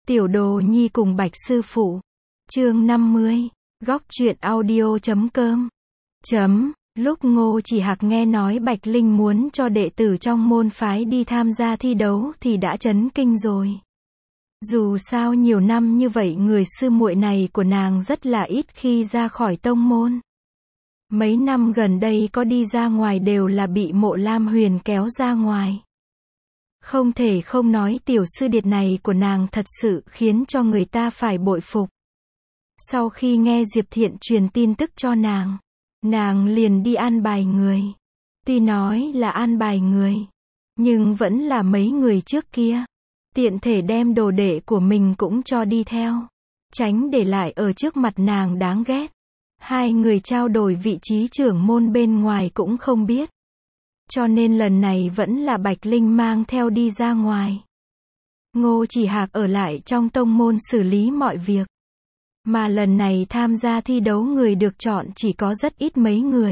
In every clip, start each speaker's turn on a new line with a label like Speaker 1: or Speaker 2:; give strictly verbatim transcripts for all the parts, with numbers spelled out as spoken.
Speaker 1: Tiểu Đồ Nhi cùng Bạch sư phụ. Chương năm mươi. Góc truyện audio chấm com. Chấm. Lúc Ngô Chỉ Hạc nghe nói Bạch Linh muốn cho đệ tử trong môn phái đi tham gia thi đấu thì đã chấn kinh rồi. Dù sao nhiều năm như vậy người sư muội này của nàng rất là ít khi ra khỏi tông môn. Mấy năm gần đây có đi ra ngoài đều là bị Mộ Lam Huyền kéo ra ngoài. Không thể không nói tiểu sư điệt này của nàng thật sự khiến cho người ta phải bội phục. Sau khi nghe Diệp Thiện truyền tin tức cho nàng, nàng liền đi an bài người. Tuy nói là an bài người, nhưng vẫn là mấy người trước kia. Tiện thể đem đồ đệ của mình cũng cho đi theo. Tránh để lại ở trước mặt nàng đáng ghét. Hai người trao đổi vị trí trưởng môn bên ngoài cũng không biết. Cho nên lần này vẫn là Bạch Linh mang theo đi ra ngoài. Ngô Chỉ Hạc ở lại trong tông môn xử lý mọi việc. Mà lần này tham gia thi đấu người được chọn chỉ có rất ít mấy người.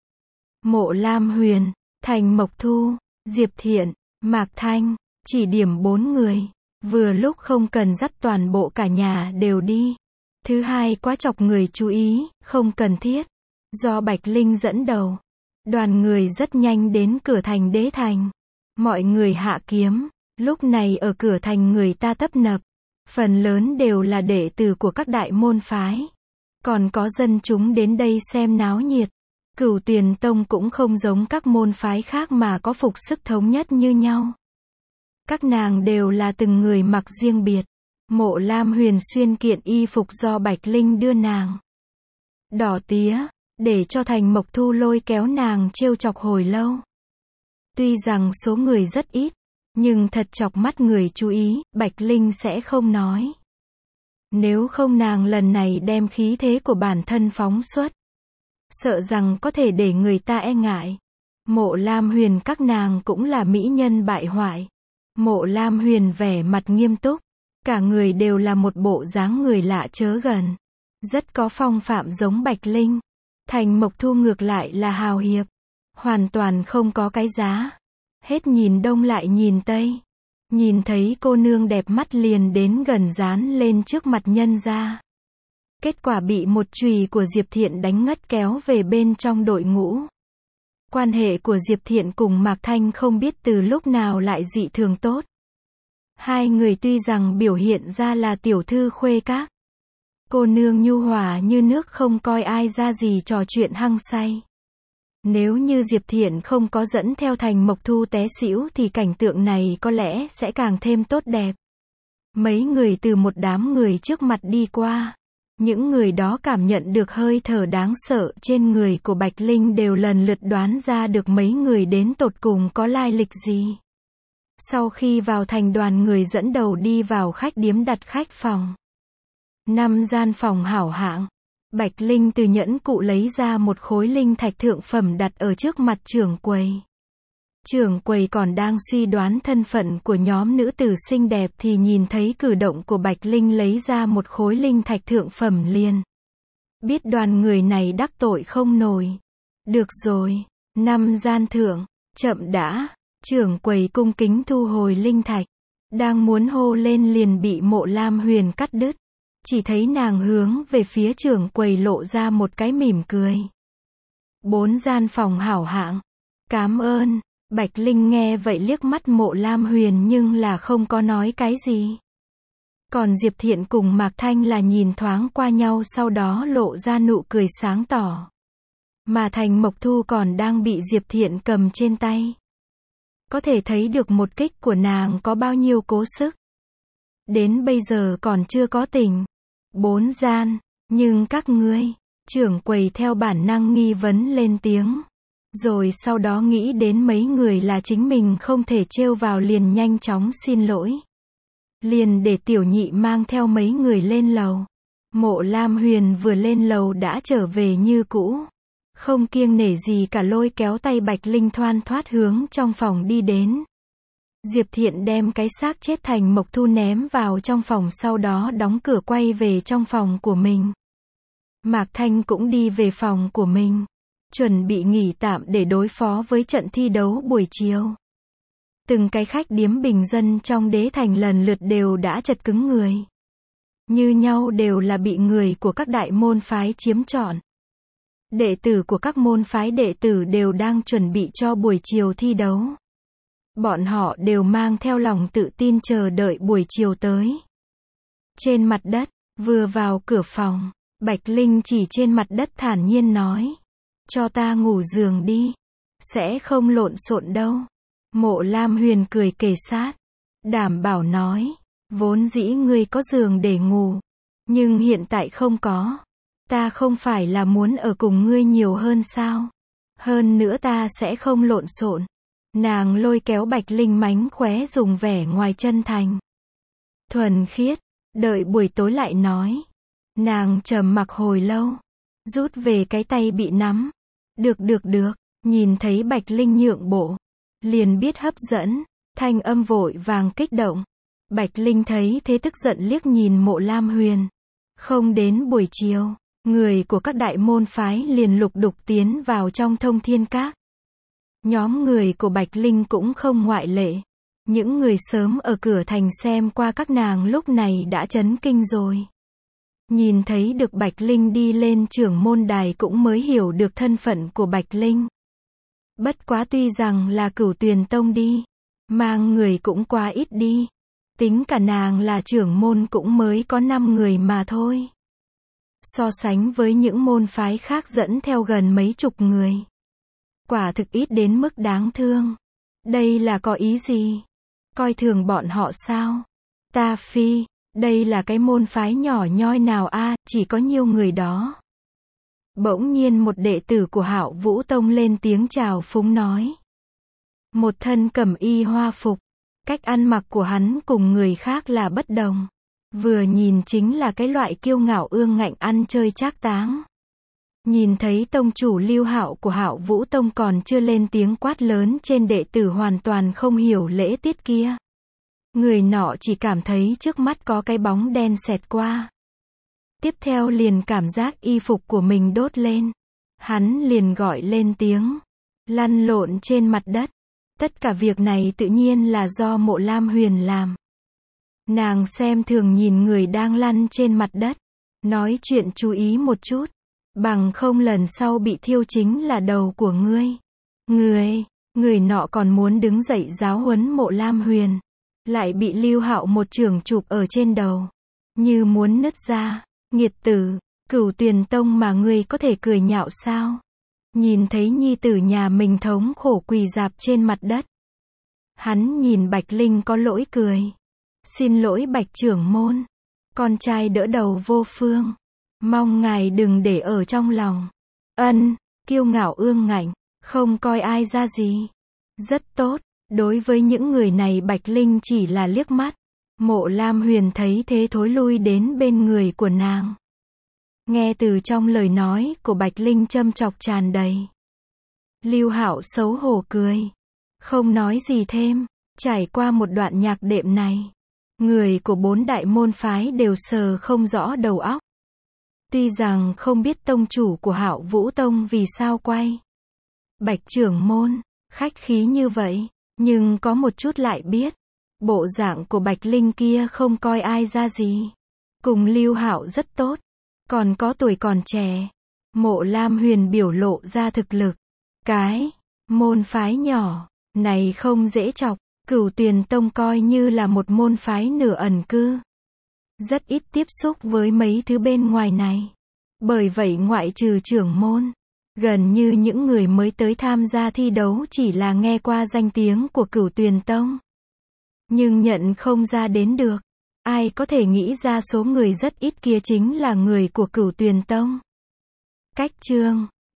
Speaker 1: Mộ Lam Huyền, Thành Mộc Thu, Diệp Thiện, Mạc Thanh, chỉ điểm bốn người. Vừa lúc không cần dắt toàn bộ cả nhà đều đi. Thứ hai quá chọc người chú ý, không cần thiết. Do Bạch Linh dẫn đầu, đoàn người rất nhanh đến cửa thành Đế Thành. Mọi người hạ kiếm, lúc này ở cửa thành người ta tấp nập. Phần lớn đều là đệ tử của các đại môn phái. Còn có dân chúng đến đây xem náo nhiệt. Cửu Tiền Tông cũng không giống các môn phái khác mà có phục sức thống nhất như nhau. Các nàng đều là từng người mặc riêng biệt. Mộ Lam Huyền xuyên kiện y phục do Bạch Linh đưa nàng. Đỏ tía, để cho Thành Mộc Thu lôi kéo nàng trêu chọc hồi lâu. Tuy rằng số người rất ít, nhưng thật chọc mắt người chú ý, Bạch Linh sẽ không nói. Nếu không nàng lần này đem khí thế của bản thân phóng xuất. Sợ rằng có thể để người ta e ngại. Mộ Lam Huyền các nàng cũng là mỹ nhân bại hoại. Mộ Lam Huyền vẻ mặt nghiêm túc. Cả người đều là một bộ dáng người lạ chớ gần. Rất có phong phạm giống Bạch Linh. Thành Mộc Thu ngược lại là hào hiệp. Hoàn toàn không có cái giá. Hết nhìn đông lại nhìn tây. Nhìn thấy cô nương đẹp mắt liền đến gần dán lên trước mặt nhân ra. Kết quả bị một chùy của Diệp Thiện đánh ngất kéo về bên trong đội ngũ. Quan hệ của Diệp Thiện cùng Mạc Thanh không biết từ lúc nào lại dị thường tốt. Hai người tuy rằng biểu hiện ra là tiểu thư khuê các. Cô nương nhu hòa như nước không coi ai ra gì trò chuyện hăng say. Nếu như Diệp Thiện không có dẫn theo Thành Mộc Thu té xỉu thì cảnh tượng này có lẽ sẽ càng thêm tốt đẹp. Mấy người từ một đám người trước mặt đi qua. Những người đó cảm nhận được hơi thở đáng sợ trên người của Bạch Linh đều lần lượt đoán ra được mấy người đến tột cùng có lai lịch gì. Sau khi vào thành đoàn người dẫn đầu đi vào khách điếm đặt khách phòng. Năm gian phòng hảo hạng. Bạch Linh từ nhẫn cụ lấy ra một khối linh thạch thượng phẩm đặt ở trước mặt trưởng quầy. Trưởng quầy còn đang suy đoán thân phận của nhóm nữ tử xinh đẹp thì nhìn thấy cử động của Bạch Linh lấy ra một khối linh thạch thượng phẩm liền. Biết đoàn người này đắc tội không nổi. Được rồi, năm gian thượng, chậm đã. Trưởng quầy cung kính thu hồi linh thạch. Đang muốn hô lên liền bị Mộ Lam Huyền cắt đứt. Chỉ thấy nàng hướng về phía trưởng quầy lộ ra một cái mỉm cười. Bốn gian phòng hảo hạng. Cám ơn. Bạch Linh nghe vậy liếc mắt Mộ Lam Huyền nhưng là không có nói cái gì. Còn Diệp Thiện cùng Mạc Thanh là nhìn thoáng qua nhau sau đó lộ ra nụ cười sáng tỏ. Mà Thành Mộc Thu còn đang bị Diệp Thiện cầm trên tay. Có thể thấy được một kích của nàng có bao nhiêu cố sức. Đến bây giờ còn chưa có tình. Bốn gian, nhưng các ngươi, trưởng quầy theo bản năng nghi vấn lên tiếng. Rồi sau đó nghĩ đến mấy người là chính mình không thể trêu vào liền nhanh chóng xin lỗi. Liền để tiểu nhị mang theo mấy người lên lầu. Mộ Lam Huyền vừa lên lầu đã trở về như cũ. Không kiêng nể gì cả lôi kéo tay Bạch Linh thoăn thoắt hướng trong phòng đi đến. Diệp Thiện đem cái xác chết Thành Mộc Thu ném vào trong phòng sau đó đóng cửa quay về trong phòng của mình. Mạc Thanh cũng đi về phòng của mình. Chuẩn bị nghỉ tạm để đối phó với trận thi đấu buổi chiều. Từng cái khách điếm bình dân trong đế thành lần lượt đều đã chật cứng người. Như nhau đều là bị người của các đại môn phái chiếm trọn. Đệ tử của các môn phái đệ tử đều đang chuẩn bị cho buổi chiều thi đấu. Bọn họ đều mang theo lòng tự tin chờ đợi buổi chiều tới. Trên mặt đất, vừa vào cửa phòng, Bạch Linh chỉ trên mặt đất thản nhiên nói. Cho ta ngủ giường đi. Sẽ không lộn xộn đâu. Mộ Lam Huyền cười kề sát. Đảm bảo nói. Vốn dĩ ngươi có giường để ngủ. Nhưng hiện tại không có. Ta không phải là muốn ở cùng ngươi nhiều hơn sao? Hơn nữa ta sẽ không lộn xộn. Nàng lôi kéo Bạch Linh mánh khóe dùng vẻ ngoài chân thành. Thuần khiết. Đợi buổi tối lại nói. Nàng trầm mặc hồi lâu. Rút về cái tay bị nắm. Được được được. Nhìn thấy Bạch Linh nhượng bộ. Liền biết hấp dẫn. Thanh âm vội vàng kích động. Bạch Linh thấy thế tức giận liếc nhìn Mộ Lam Huyền. Không đến buổi chiều. Người của các đại môn phái liền lục đục tiến vào trong Thông Thiên Các. Nhóm người của Bạch Linh cũng không ngoại lệ. Những người sớm ở cửa thành xem qua các nàng lúc này đã chấn kinh rồi. Nhìn thấy được Bạch Linh đi lên trưởng môn đài cũng mới hiểu được thân phận của Bạch Linh. Bất quá tuy rằng là Cửu Tuyền Tông đi, mang người cũng quá ít đi. Tính cả nàng là trưởng môn cũng mới có năm người mà thôi. So sánh với những môn phái khác dẫn theo gần mấy chục người. Quả thực ít đến mức đáng thương. Đây là có ý gì? Coi thường bọn họ sao? Ta phi, đây là cái môn phái nhỏ nhoi nào a, chỉ có nhiêu người đó. Bỗng nhiên một đệ tử của Hạo Vũ Tông lên tiếng chào phúng nói. Một thân cẩm y hoa phục. Cách ăn mặc của hắn cùng người khác là bất đồng. Vừa nhìn chính là cái loại kiêu ngạo ương ngạnh ăn chơi trác táng. Nhìn thấy tông chủ Lưu Hạo của Hạo Vũ Tông còn chưa lên tiếng quát lớn trên đệ tử hoàn toàn không hiểu lễ tiết kia. Người nọ chỉ cảm thấy trước mắt có cái bóng đen xẹt qua. Tiếp theo liền cảm giác y phục của mình đốt lên. Hắn liền gọi lên tiếng. Lăn lộn trên mặt đất. Tất cả việc này tự nhiên là do Mộ Lam Huyền làm. Nàng xem thường nhìn người đang lăn trên mặt đất. Nói chuyện chú ý một chút. Bằng không lần sau bị thiêu chính là đầu của ngươi. Người, người nọ còn muốn đứng dậy giáo huấn Mộ Lam Huyền. Lại bị Lưu Hạo một chưởng chụp ở trên đầu. Như muốn nứt ra. Nghiệt tử, Cửu Tuyền Tông mà ngươi có thể cười nhạo sao? Nhìn thấy nhi tử nhà mình thống khổ quỳ rạp trên mặt đất. Hắn nhìn Bạch Linh có lỗi cười. Xin lỗi Bạch trưởng môn. Con trai đỡ đầu vô phương. Mong ngài đừng để ở trong lòng. Ân, kiêu ngạo ương ngạnh, không coi ai ra gì. Rất tốt, đối với những người này Bạch Linh chỉ là liếc mắt. Mộ Lam Huyền thấy thế thối lui đến bên người của nàng. Nghe từ trong lời nói của Bạch Linh châm chọc tràn đầy. Lưu Hạo xấu hổ cười. Không nói gì thêm. Trải qua một đoạn nhạc đệm này. Người của bốn đại môn phái đều sờ không rõ đầu óc. Tuy rằng không biết tông chủ của Hạo Vũ Tông vì sao quay. Bạch trưởng môn, khách khí như vậy. Nhưng có một chút lại biết. Bộ dạng của Bạch Linh kia không coi ai ra gì. Cùng Lưu Hạo rất tốt. Còn có tuổi còn trẻ. Mộ Lam Huyền biểu lộ ra thực lực. Cái môn phái nhỏ này không dễ chọc. Cửu Tuyền Tông coi như là một môn phái nửa ẩn cư. Rất ít tiếp xúc với mấy thứ bên ngoài này. Bởi vậy ngoại trừ trưởng môn, gần như những người mới tới tham gia thi đấu chỉ là nghe qua danh tiếng của Cửu Tuyền Tông. Nhưng nhận không ra đến được. Ai có thể nghĩ ra số người rất ít kia chính là người của Cửu Tuyền Tông. Cách chương